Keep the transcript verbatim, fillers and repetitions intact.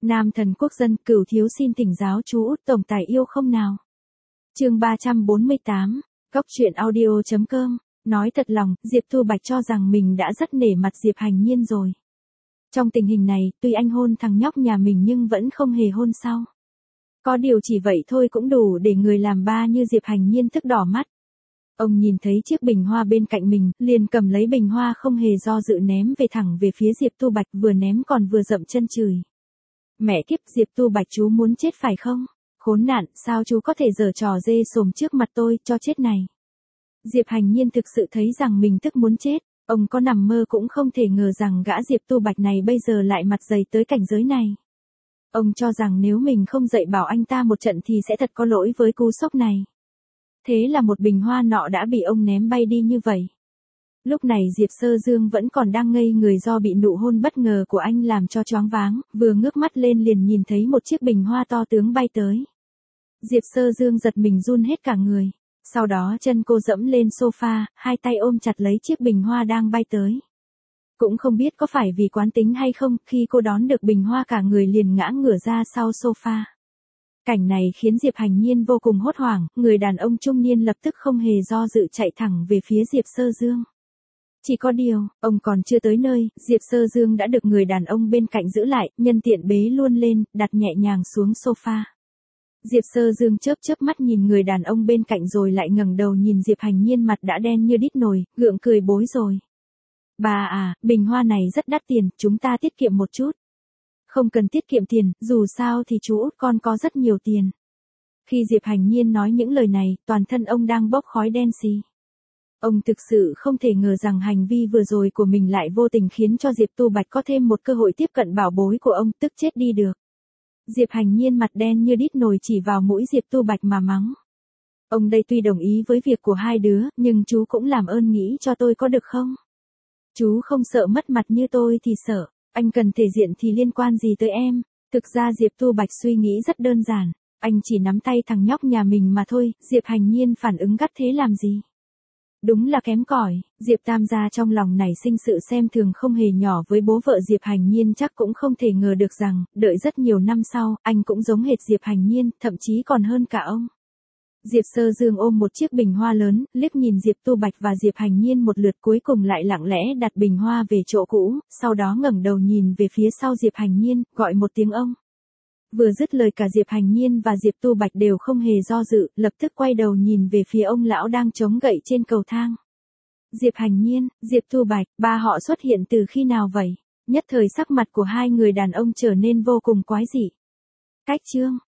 Nam thần quốc dân, Cửu thiếu xin thỉnh giáo chú Út tổng tài yêu không nào. Chương ba trăm bốn mươi tám, Góc truyện audio chấm com. Nói thật lòng, Diệp Thu Bạch cho rằng mình đã rất nể mặt Diệp Hành Nhiên rồi. Trong tình hình này, tuy anh hôn thằng nhóc nhà mình nhưng vẫn không hề hôn sau. Có điều chỉ vậy thôi cũng đủ để người làm ba như Diệp Hành Nhiên tức đỏ mắt. Ông nhìn thấy chiếc bình hoa bên cạnh mình, liền cầm lấy bình hoa không hề do dự ném về thẳng về phía Diệp Tu Bạch, vừa ném còn vừa dậm chân chửi. Mẹ kiếp, Diệp Tu Bạch chú muốn chết phải không? Khốn nạn, sao chú có thể giở trò dê sồm trước mặt tôi, cho chết này. Diệp Hành Nhiên thực sự thấy rằng mình tức muốn chết, ông có nằm mơ cũng không thể ngờ rằng gã Diệp Tu Bạch này bây giờ lại mặt dày tới cảnh giới này. Ông cho rằng nếu mình không dạy bảo anh ta một trận thì sẽ thật có lỗi với cú sốc này. Thế là một bình hoa nọ đã bị ông ném bay đi như vậy. Lúc này Diệp Sơ Dương vẫn còn đang ngây người do bị nụ hôn bất ngờ của anh làm cho choáng váng, vừa ngước mắt lên liền nhìn thấy một chiếc bình hoa to tướng bay tới. Diệp Sơ Dương giật mình run hết cả người, sau đó chân cô dẫm lên sofa, hai tay ôm chặt lấy chiếc bình hoa đang bay tới. Cũng không biết có phải vì quán tính hay không, khi cô đón được bình hoa cả người liền ngã ngửa ra sau sofa. Cảnh này khiến Diệp Hành Nhiên vô cùng hốt hoảng, người đàn ông trung niên lập tức không hề do dự chạy thẳng về phía Diệp Sơ Dương. Chỉ có điều, ông còn chưa tới nơi, Diệp Sơ Dương đã được người đàn ông bên cạnh giữ lại, nhân tiện bế luôn lên, đặt nhẹ nhàng xuống sofa. Diệp Sơ Dương chớp chớp mắt nhìn người đàn ông bên cạnh rồi lại ngẩng đầu nhìn Diệp Hành Nhiên, mặt đã đen như đít nồi, gượng cười bối rồi. Bà à, bình hoa này rất đắt tiền, chúng ta tiết kiệm một chút. Không cần tiết kiệm tiền, dù sao thì chú út con có rất nhiều tiền. Khi Diệp Hành Nhiên nói những lời này, toàn thân ông đang bốc khói đen xì. Ông thực sự không thể ngờ rằng hành vi vừa rồi của mình lại vô tình khiến cho Diệp Tu Bạch có thêm một cơ hội tiếp cận bảo bối của ông, tức chết đi được. Diệp Hành Nhiên mặt đen như đít nồi chỉ vào mũi Diệp Tu Bạch mà mắng. Ông đây tuy đồng ý với việc của hai đứa, nhưng chú cũng làm ơn nghĩ cho tôi có được không? Chú không sợ mất mặt như tôi thì sợ, anh cần thể diện thì liên quan gì tới em? Thực ra Diệp Tu Bạch suy nghĩ rất đơn giản, anh chỉ nắm tay thằng nhóc nhà mình mà thôi, Diệp Hành Nhiên phản ứng gắt thế làm gì? Đúng là kém cỏi, Diệp Tam gia trong lòng nảy sinh sự xem thường không hề nhỏ với bố vợ Diệp Hành Nhiên, chắc cũng không thể ngờ được rằng, đợi rất nhiều năm sau, anh cũng giống hệt Diệp Hành Nhiên, thậm chí còn hơn cả ông. Diệp Sơ Dương ôm một chiếc bình hoa lớn, liếc nhìn Diệp Tu Bạch và Diệp Hành Nhiên một lượt, cuối cùng lại lặng lẽ đặt bình hoa về chỗ cũ, sau đó ngẩng đầu nhìn về phía sau Diệp Hành Nhiên, gọi một tiếng ông. Vừa dứt lời cả Diệp Hành Nhiên và Diệp Tu Bạch đều không hề do dự, lập tức quay đầu nhìn về phía ông lão đang chống gậy trên cầu thang. Diệp Hành Nhiên, Diệp Tu Bạch, ba họ xuất hiện từ khi nào vậy? Nhất thời sắc mặt của hai người đàn ông trở nên vô cùng quái dị. Cách chương